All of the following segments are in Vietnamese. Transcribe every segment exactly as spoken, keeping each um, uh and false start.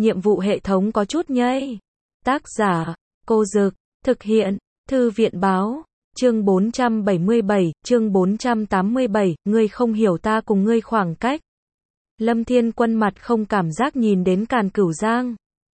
nhiệm vụ hệ thống có chút nhây. Tác giả, Cô Dực, thực hiện, Thư viện báo, chương bốn trăm bảy mươi bảy, chương bốn trăm tám mươi bảy, ngươi không hiểu ta cùng ngươi khoảng cách. Lâm Thiên Quân mặt không cảm giác nhìn đến Càn Cửu Giang.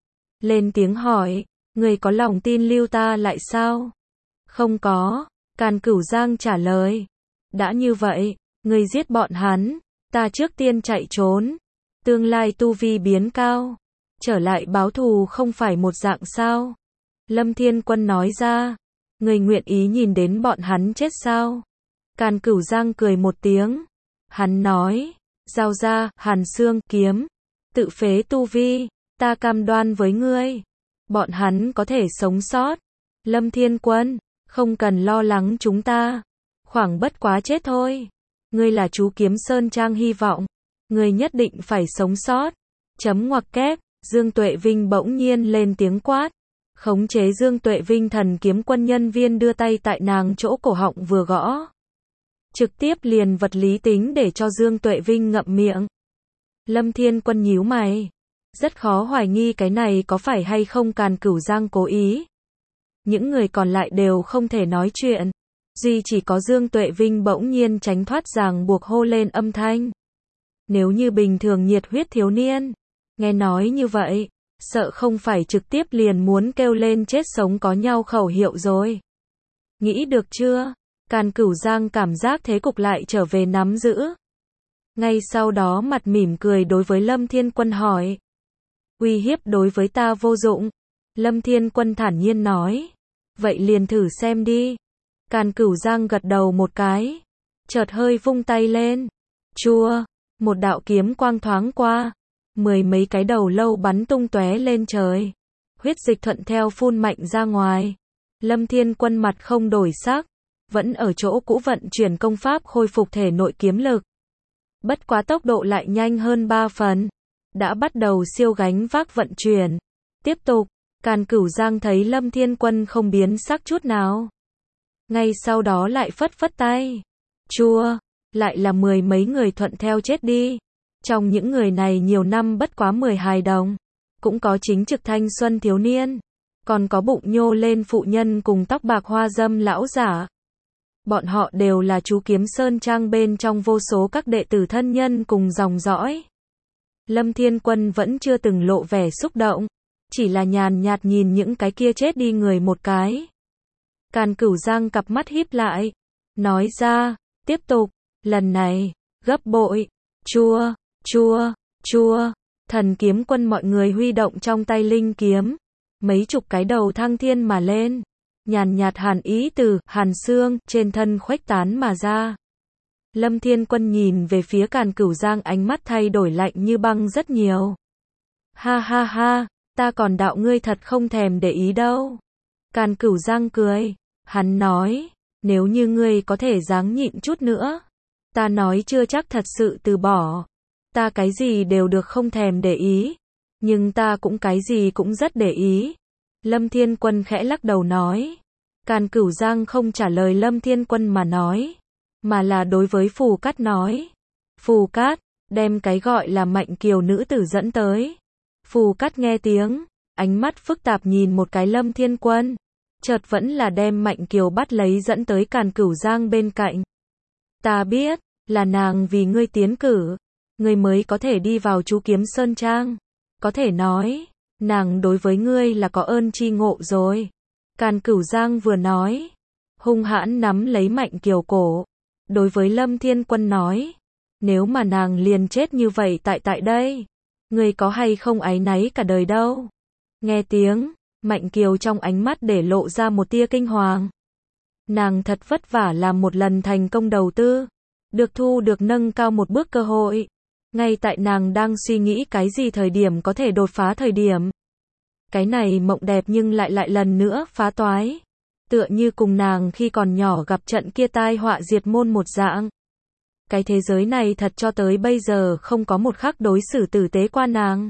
Lên tiếng hỏi, ngươi có lòng tin lưu ta lại sao? Không có, Càn Cửu Giang trả lời. Đã như vậy, ngươi giết bọn hắn, ta trước tiên chạy trốn. Tương lai tu vi biến cao, trở lại báo thù không phải một dạng sao? Lâm Thiên Quân nói ra, ngươi nguyện ý nhìn đến bọn hắn chết sao? Càn Cửu Giang cười một tiếng. Hắn nói, giao ra, Hàn Xương, kiếm, tự phế tu vi, ta cam đoan với ngươi, bọn hắn có thể sống sót. Lâm Thiên Quân, không cần lo lắng chúng ta, khoảng bất quá chết thôi. Ngươi là chú Kiếm Sơn Trang hy vọng, ngươi nhất định phải sống sót. Chấm ngoặc kép, Dương Tuệ Vinh bỗng nhiên lên tiếng quát. Khống chế Dương Tuệ Vinh thần kiếm quân nhân viên đưa tay tại nàng chỗ cổ họng vừa gõ. Trực tiếp liền vật lý tính để cho Dương Tuệ Vinh ngậm miệng. Lâm Thiên Quân nhíu mày. Rất khó hoài nghi cái này có phải hay không Càn Cửu Giang cố ý. Những người còn lại đều không thể nói chuyện. Duy chỉ có Dương Tuệ Vinh bỗng nhiên tránh thoát ràng buộc hô lên âm thanh. Nếu như bình thường nhiệt huyết thiếu niên, nghe nói như vậy, sợ không phải trực tiếp liền muốn kêu lên chết sống có nhau khẩu hiệu rồi. Nghĩ được chưa? Càn Cửu Giang cảm giác thế cục lại trở về nắm giữ. Ngay sau đó mặt mỉm cười đối với Lâm Thiên Quân hỏi. Uy hiếp đối với ta vô dụng. Lâm Thiên Quân thản nhiên nói. Vậy liền thử xem đi. Càn Cửu Giang gật đầu một cái. Chợt hơi vung tay lên. Chua, một đạo kiếm quang thoáng qua. Mười mấy cái đầu lâu bắn tung tóe lên trời. Huyết dịch thuận theo phun mạnh ra ngoài. Lâm Thiên Quân mặt không đổi sắc. Vẫn ở chỗ cũ vận chuyển công pháp khôi phục thể nội kiếm lực. Bất quá tốc độ lại nhanh hơn ba phần. Đã bắt đầu siêu gánh vác vận chuyển. Tiếp tục, Càn Cửu Giang thấy Lâm Thiên Quân không biến sắc chút nào. Ngay sau đó lại phất phất tay. Chua, lại là mười mấy người thuận theo chết đi. Trong những người này nhiều năm bất quá mười hài đồng. Cũng có chính trực thanh xuân thiếu niên. Còn có bụng nhô lên phụ nhân cùng tóc bạc hoa dâm lão giả. Bọn họ đều là chú Kiếm Sơn Trang bên trong vô số các đệ tử thân nhân cùng dòng dõi. Lâm Thiên Quân vẫn chưa từng lộ vẻ xúc động. Chỉ là nhàn nhạt nhìn những cái kia chết đi người một cái. Càn Cửu Giang cặp mắt híp lại. Nói ra, tiếp tục, lần này, gấp bội, chua, chua, chua. Thần kiếm quân mọi người huy động trong tay linh kiếm. Mấy chục cái đầu thăng thiên mà lên. Nhàn nhạt hàn ý từ Hàn Xương trên thân khuếch tán mà ra. Lâm Thiên Quân nhìn về phía Càn Cửu Giang ánh mắt thay đổi lạnh như băng rất nhiều. Ha ha ha, ta còn đạo ngươi thật không thèm để ý đâu. Càn Cửu Giang cười, hắn nói, nếu như ngươi có thể dáng nhịn chút nữa, ta nói chưa chắc thật sự từ bỏ. Ta cái gì đều được không thèm để ý, nhưng ta cũng cái gì cũng rất để ý. Lâm Thiên Quân khẽ lắc đầu nói. Càn Cửu Giang không trả lời Lâm Thiên Quân mà nói, mà là đối với Phù Cát nói. Phù Cát, đem cái gọi là Mạnh Kiều nữ tử dẫn tới. Phù Cát nghe tiếng, ánh mắt phức tạp nhìn một cái Lâm Thiên Quân, chợt vẫn là đem Mạnh Kiều bắt lấy dẫn tới Càn Cửu Giang bên cạnh. Ta biết, là nàng vì ngươi tiến cử, ngươi mới có thể đi vào chú Kiếm Sơn Trang. Có thể nói, nàng đối với ngươi là có ơn tri ngộ rồi. Càn Cửu Giang vừa nói, hung hãn nắm lấy Mạnh Kiều cổ, đối với Lâm Thiên Quân nói, nếu mà nàng liền chết như vậy tại tại đây, ngươi có hay không áy náy cả đời đâu. Nghe tiếng, Mạnh Kiều trong ánh mắt để lộ ra một tia kinh hoàng. Nàng thật vất vả làm một lần thành công đầu tư, được thu được nâng cao một bước cơ hội. Ngay tại nàng đang suy nghĩ cái gì thời điểm có thể đột phá thời điểm. Cái này mộng đẹp nhưng lại lại lần nữa phá toái. Tựa như cùng nàng khi còn nhỏ gặp trận kia tai họa diệt môn một dạng. Cái thế giới này thật cho tới bây giờ không có một khắc đối xử tử tế qua nàng.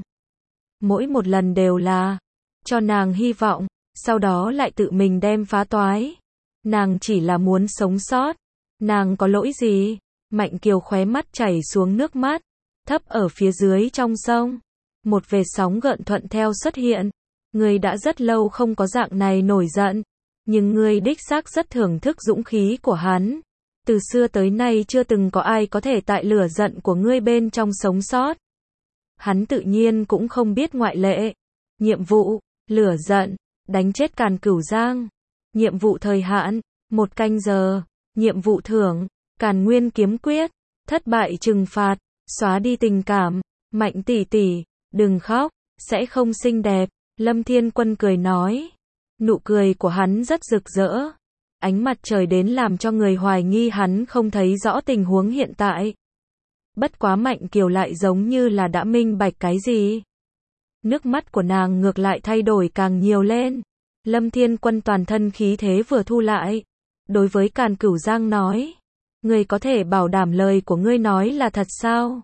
Mỗi một lần đều là cho nàng hy vọng, sau đó lại tự mình đem phá toái. Nàng chỉ là muốn sống sót. Nàng có lỗi gì? Mạnh Kiều khóe mắt chảy xuống nước mắt, thấp ở phía dưới trong sông. một vệt sóng gợn thuận theo xuất hiện. Ngươi đã rất lâu không có dạng này nổi giận, nhưng ngươi đích xác rất thưởng thức dũng khí của hắn. Từ xưa tới nay chưa từng có ai có thể tại lửa giận của ngươi bên trong sống sót. Hắn tự nhiên cũng không biết ngoại lệ. Nhiệm vụ, lửa giận, đánh chết Càn Cửu Giang. Nhiệm vụ thời hạn, một canh giờ. Nhiệm vụ thưởng, Càn Nguyên kiếm quyết. Thất bại trừng phạt, xóa đi tình cảm. Mạnh tỷ tỷ, đừng khóc, sẽ không xinh đẹp. Lâm Thiên Quân cười nói. Nụ cười của hắn rất rực rỡ. Ánh mặt trời đến làm cho người hoài nghi hắn không thấy rõ tình huống hiện tại. Bất quá Mạnh Kiều lại giống như là đã minh bạch cái gì. Nước mắt của nàng ngược lại thay đổi càng nhiều lên. Lâm Thiên Quân toàn thân khí thế vừa thu lại. Đối với Càn Cửu Giang nói. Ngươi có thể bảo đảm lời của ngươi nói là thật sao?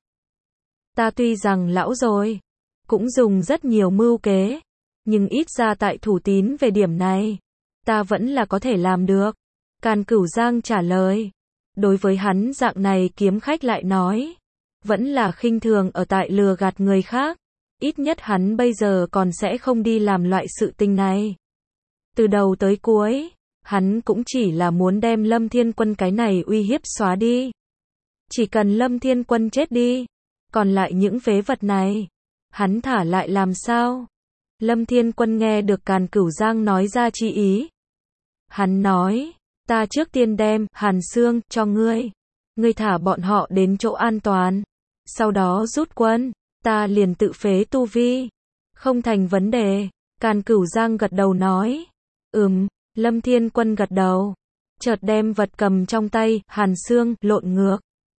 Ta tuy rằng lão rồi, cũng dùng rất nhiều mưu kế. Nhưng ít ra tại thủ tín về điểm này, ta vẫn là có thể làm được. Càn Cửu Giang trả lời. Đối với hắn dạng này kiếm khách lại nói. Vẫn là khinh thường ở tại lừa gạt người khác. Ít nhất hắn bây giờ còn sẽ không đi làm loại sự tình này. Từ đầu tới cuối, hắn cũng chỉ là muốn đem Lâm Thiên Quân cái này uy hiếp xóa đi. Chỉ cần Lâm Thiên Quân chết đi, còn lại những phế vật này, hắn thả lại làm sao? Lâm Thiên Quân nghe được Càn Cửu Giang nói ra chi ý. Hắn nói, ta trước tiên đem Hàn Xương cho ngươi. Ngươi thả bọn họ đến chỗ an toàn. Sau đó rút quân, ta liền tự phế tu vi. Không thành vấn đề. Càn Cửu Giang gật đầu nói. Ừm, Lâm Thiên Quân gật đầu. Chợt đem vật cầm trong tay, Hàn Xương, lộn ngược.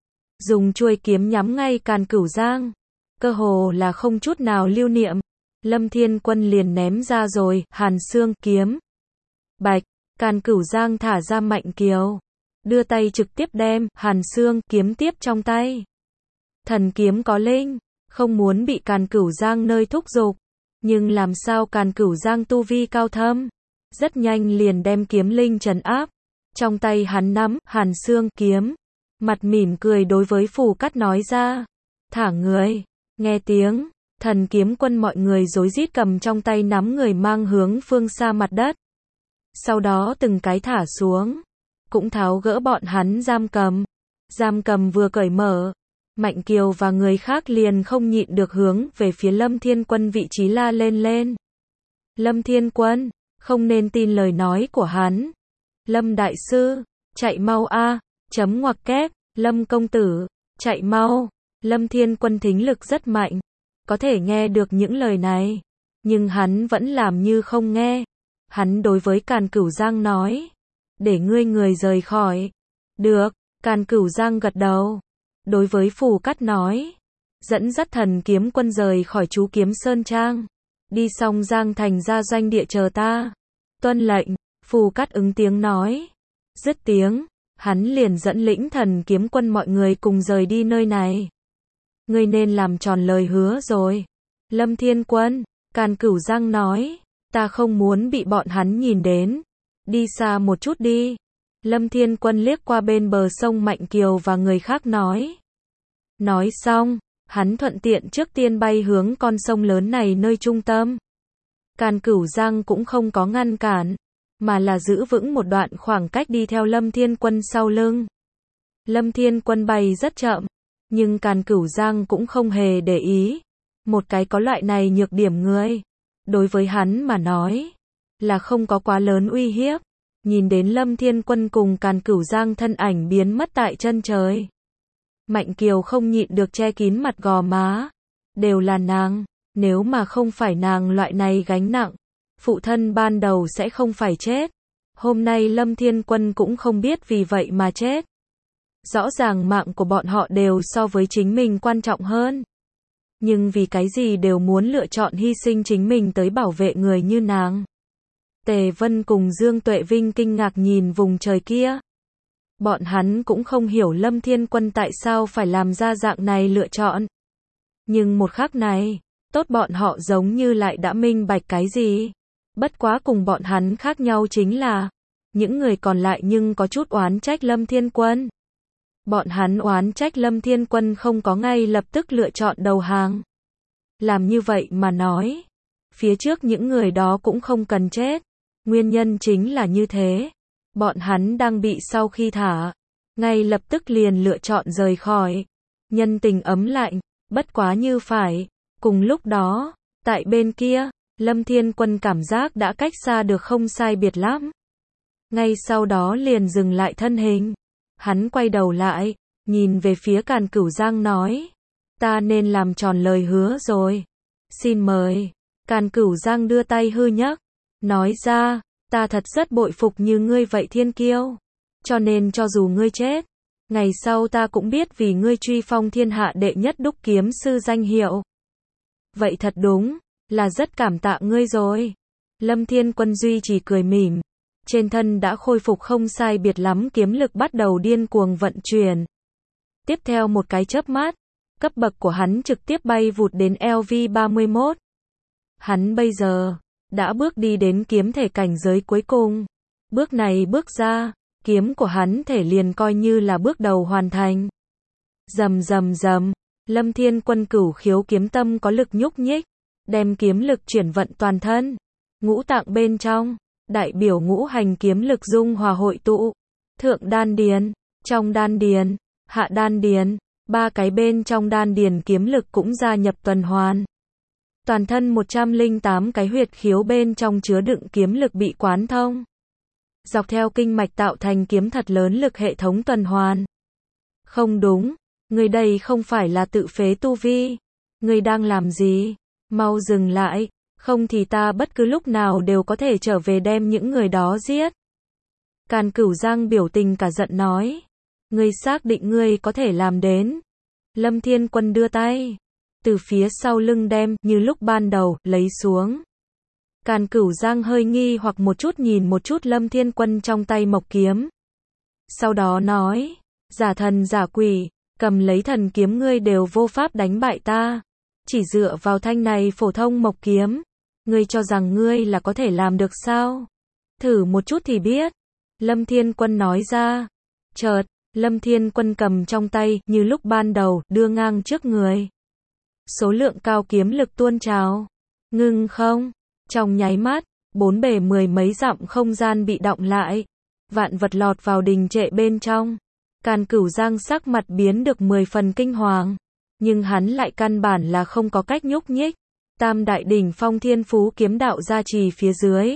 Dùng chuôi kiếm nhắm ngay Càn Cửu Giang. Cơ hồ là không chút nào lưu niệm. Lâm Thiên Quân liền ném ra rồi, Hàn Xương kiếm. Bạch, Càn Cửu Giang thả ra Mạnh Kiều. Đưa tay trực tiếp đem, Hàn Xương kiếm tiếp trong tay. Thần kiếm có linh, không muốn bị Càn Cửu Giang nơi thúc giục. Nhưng làm sao Càn Cửu Giang tu vi cao thâm. Rất nhanh liền đem kiếm linh trấn áp. Trong tay hắn nắm, Hàn Xương kiếm. Mặt mỉm cười đối với Phù Cát nói ra. Thả người, nghe tiếng. Thần kiếm quân mọi người rối rít cầm trong tay nắm người mang hướng phương xa mặt đất. Sau đó từng cái thả xuống. Cũng tháo gỡ bọn hắn giam cầm. Giam cầm vừa cởi mở. Mạnh Kiều và người khác liền không nhịn được hướng về phía Lâm Thiên Quân vị trí la lên lên. Lâm Thiên Quân, không nên tin lời nói của hắn. Lâm Đại Sư, chạy mau a, chấm ngoặc kép, Lâm Công Tử, chạy mau. Lâm Thiên Quân thính lực rất mạnh. Có thể nghe được những lời này. Nhưng hắn vẫn làm như không nghe. Hắn đối với Càn Cửu Giang nói. Để ngươi người rời khỏi. Được, Càn Cửu Giang gật đầu. Đối với Phù Cát nói. Dẫn dắt thần kiếm quân rời khỏi chú kiếm Sơn Trang. Đi xong Giang Thành ra doanh địa chờ ta. Tuân lệnh, Phù Cát ứng tiếng nói. Dứt tiếng, hắn liền dẫn lĩnh thần kiếm quân mọi người cùng rời đi nơi này. Ngươi nên làm tròn lời hứa rồi. Lâm Thiên Quân, Càn Cửu Giang nói. Ta không muốn bị bọn hắn nhìn đến. Đi xa một chút đi. Lâm Thiên Quân liếc qua bên bờ sông Mạnh Kiều và người khác nói. Nói xong, hắn thuận tiện trước tiên bay hướng con sông lớn này nơi trung tâm. Càn Cửu Giang cũng không có ngăn cản, mà là giữ vững một đoạn khoảng cách đi theo Lâm Thiên Quân sau lưng. Lâm Thiên Quân bay rất chậm, nhưng Càn Cửu Giang cũng không hề để ý. Một cái có loại này nhược điểm người, đối với hắn mà nói, là không có quá lớn uy hiếp. Nhìn đến Lâm Thiên Quân cùng Càn Cửu Giang thân ảnh biến mất tại chân trời. Mạnh Kiều không nhịn được che kín mặt gò má. Đều là nàng, nếu mà không phải nàng loại này gánh nặng, phụ thân ban đầu sẽ không phải chết. Hôm nay Lâm Thiên Quân cũng không biết vì vậy mà chết. Rõ ràng mạng của bọn họ đều so với chính mình quan trọng hơn. Nhưng vì cái gì đều muốn lựa chọn hy sinh chính mình tới bảo vệ người như nàng. Tề Vân cùng Dương Tuệ Vinh kinh ngạc nhìn vùng trời kia. Bọn hắn cũng không hiểu Lâm Thiên Quân tại sao phải làm ra dạng này lựa chọn. Nhưng một khắc này, tốt bọn họ giống như lại đã minh bạch cái gì. Bất quá cùng bọn hắn khác nhau chính là, những người còn lại nhưng có chút oán trách Lâm Thiên Quân. Bọn hắn oán trách Lâm Thiên Quân không có ngay lập tức lựa chọn đầu hàng. làm như vậy mà nói. Phía trước những người đó cũng không cần chết. Nguyên nhân chính là như thế. Bọn hắn đang bị sau khi thả. Ngay lập tức liền lựa chọn rời khỏi. Nhân tình ấm lạnh, bất quá như phải. Cùng lúc đó, tại bên kia, Lâm Thiên Quân cảm giác đã cách xa được không sai biệt lắm. Ngay sau đó liền dừng lại thân hình. Hắn quay đầu lại, nhìn về phía Càn Cửu Giang nói. Ta nên làm tròn lời hứa rồi. Xin mời. Càn Cửu Giang đưa tay hư nhấc. Nói ra, ta thật rất bội phục như ngươi vậy thiên kiêu. Cho nên cho dù ngươi chết, ngày sau ta cũng biết vì ngươi truy phong thiên hạ đệ nhất đúc kiếm sư danh hiệu. Vậy thật đúng, là rất cảm tạ ngươi rồi. Lâm Thiên Quân duy trì cười mỉm. Trên thân đã khôi phục không sai biệt lắm, kiếm lực bắt đầu điên cuồng vận chuyển. Tiếp theo một cái chớp mắt, cấp bậc của hắn trực tiếp bay vụt đến L V ba mươi mốt. Hắn bây giờ đã bước đi đến kiếm thể cảnh giới cuối cùng. Bước này bước ra, kiếm của hắn thể liền coi như là bước đầu hoàn thành. Rầm rầm rầm, Lâm Thiên Quân cửu khiếu kiếm tâm có lực nhúc nhích, đem kiếm lực chuyển vận toàn thân. Ngũ tạng bên trong, đại biểu ngũ hành kiếm lực dung hòa hội tụ. Thượng đan điền, trong đan điền, hạ đan điền, ba cái bên trong đan điền kiếm lực cũng gia nhập tuần hoàn. Toàn thân một trăm lẻ tám cái huyệt khiếu bên trong chứa đựng kiếm lực bị quán thông. Dọc theo kinh mạch tạo thành kiếm thật lớn lực hệ thống tuần hoàn. Không đúng, người đây không phải là tự phế tu vi. Người đang làm gì? Mau dừng lại, không thì ta bất cứ lúc nào đều có thể trở về đem những người đó giết. Càn Cửu Giang biểu tình cả giận nói. Ngươi xác định ngươi có thể làm đến. Lâm Thiên Quân đưa tay. Từ phía sau lưng đem, như lúc ban đầu, lấy xuống. Càn Cửu Giang hơi nghi hoặc một chút nhìn một chút Lâm Thiên Quân trong tay mộc kiếm. Sau đó nói. Giả thần giả quỷ, cầm lấy thần kiếm ngươi đều vô pháp đánh bại ta. Chỉ dựa vào thanh này phổ thông mộc kiếm. Ngươi cho rằng ngươi là có thể làm được sao? Thử một chút thì biết. Lâm Thiên Quân nói ra. Chợt, Lâm Thiên Quân cầm trong tay, như lúc ban đầu, đưa ngang trước người. Số lượng cao kiếm lực tuôn trào. Ngưng không? Trong nháy mắt, bốn bề mười mấy dặm không gian bị đọng lại. Vạn vật lọt vào đình trệ bên trong. Càn Cửu Giang sắc mặt biến được mười phần kinh hoàng. Nhưng hắn lại căn bản là không có cách nhúc nhích. Tam đại đỉnh phong thiên phú kiếm đạo gia trì phía dưới.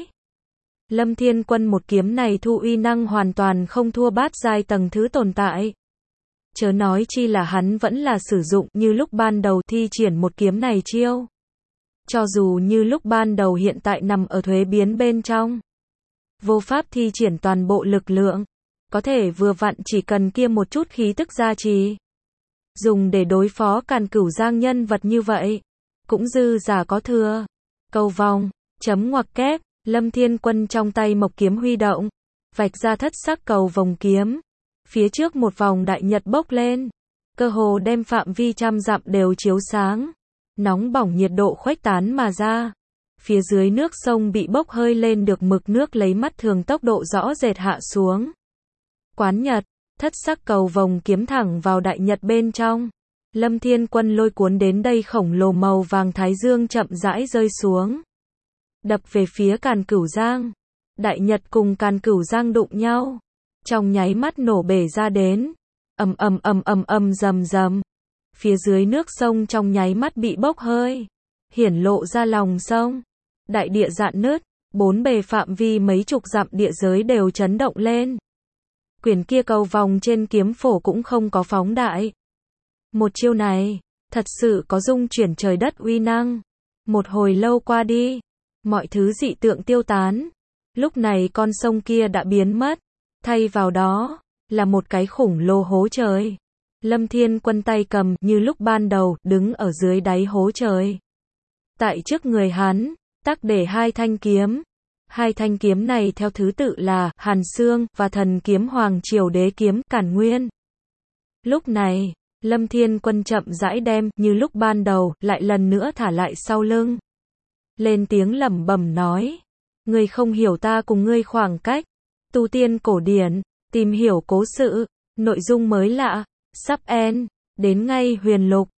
Lâm Thiên Quân một kiếm này thu uy năng hoàn toàn không thua bát giai tầng thứ tồn tại. Chớ nói chi là hắn vẫn là sử dụng như lúc ban đầu thi triển một kiếm này chiêu. Cho dù như lúc ban đầu hiện tại nằm ở thuế biến bên trong. Vô pháp thi triển toàn bộ lực lượng. Có thể vừa vặn chỉ cần kia một chút khí tức gia trì. Dùng để đối phó Càn Cửu Giang nhân vật như vậy. Cũng dư giả có thừa. Cầu vòng, chấm ngoặc kép, Lâm Thiên Quân trong tay mộc kiếm huy động. Vạch ra thất sắc cầu vòng kiếm. Phía trước một vòng đại nhật bốc lên. Cơ hồ đem phạm vi trăm dặm đều chiếu sáng. Nóng bỏng nhiệt độ khuếch tán mà ra. Phía dưới nước sông bị bốc hơi lên được mực nước lấy mắt thường tốc độ rõ rệt hạ xuống. Quán nhật, thất sắc cầu vòng kiếm thẳng vào đại nhật bên trong. Lâm Thiên Quân lôi cuốn đến đây khổng lồ màu vàng thái dương chậm rãi rơi xuống. Đập về phía Càn Cửu Giang. Đại nhật cùng Càn Cửu Giang đụng nhau. Trong nháy mắt nổ bể ra đến. Ầm ầm ầm ầm ầm rầm rầm. Phía dưới nước sông trong nháy mắt bị bốc hơi. Hiển lộ ra lòng sông. Đại địa rạn nứt. Bốn bề phạm vi mấy chục dặm địa giới đều chấn động lên. Quyển kia cầu vòng trên kiếm phổ cũng không có phóng đại. Một chiêu này, thật sự có dung chuyển trời đất uy năng. Một hồi lâu qua đi, mọi thứ dị tượng tiêu tán. Lúc này con sông kia đã biến mất. Thay vào đó, là một cái khủng lồ hố trời. Lâm Thiên Quân tay cầm, như lúc ban đầu, đứng ở dưới đáy hố trời. Tại trước người hắn, tác để hai thanh kiếm. Hai thanh kiếm này theo thứ tự là Hàn Xương và Thần Kiếm Hoàng Triều Đế Kiếm Cản Nguyên. Lúc này, Lâm Thiên Quân chậm rãi đem, như lúc ban đầu, lại lần nữa thả lại sau lưng. Lên tiếng lẩm bẩm nói. Ngươi không hiểu ta cùng ngươi khoảng cách. Tu tiên cổ điển, tìm hiểu cố sự, nội dung mới lạ, sắp end, đến ngay huyền lục.